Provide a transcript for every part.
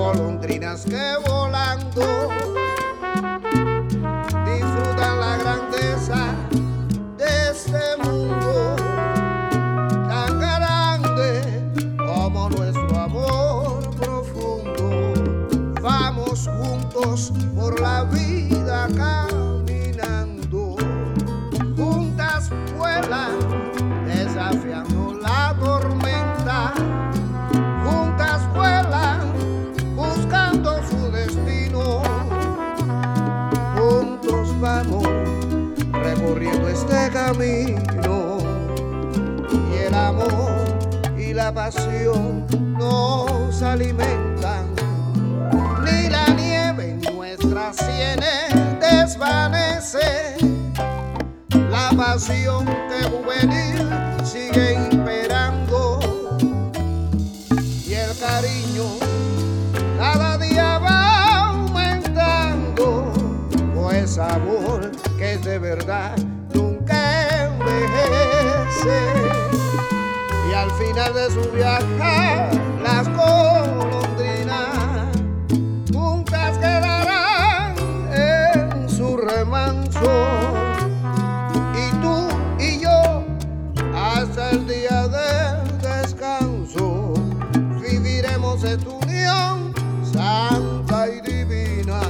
golondrinas que volando disfrutan la grandeza de este mundo tan grande como nuestro amor profundo. Vamos juntos por la vida caminando, juntas vuelan desafiando la tormenta, juntas vuelan buscando su destino, juntos vamos recorriendo este camino, y el amor y la pasión nos alimentan. Ni la nieve en nuestras sienes desvanece, la pasión que juvenil sigue imperando, y el cariño cada día va aumentando, pues amor que es de verdad nunca envejece. Y al final de su viaje las golondrinas juntas quedarán en su remanso, y tú y yo hasta el día del descanso viviremos esta unión santa y divina.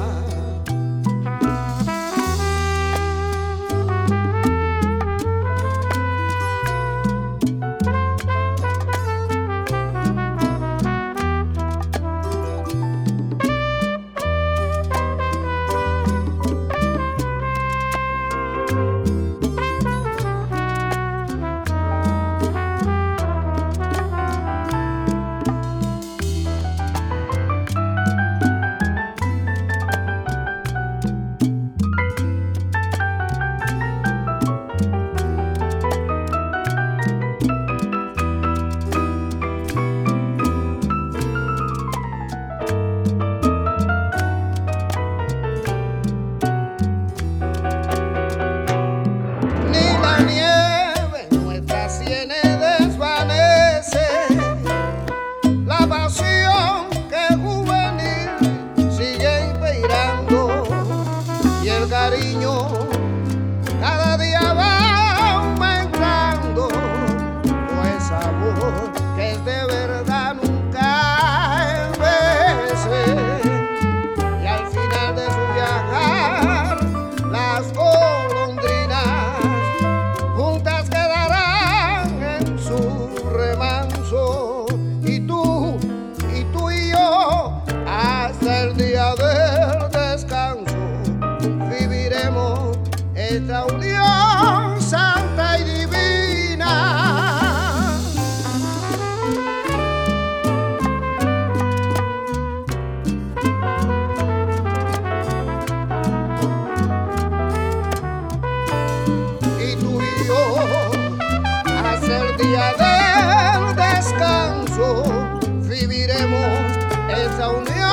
Cariño cada día va aumentando, pues amor que es de verdad nunca envejece. Y al final de su viajar las golondrinas juntas quedarán en su remanso, y tú y yo hasta el día del descanso viviremos esta unión santa y divina. Y tú y yo hasta el día del descanso viviremos esta unión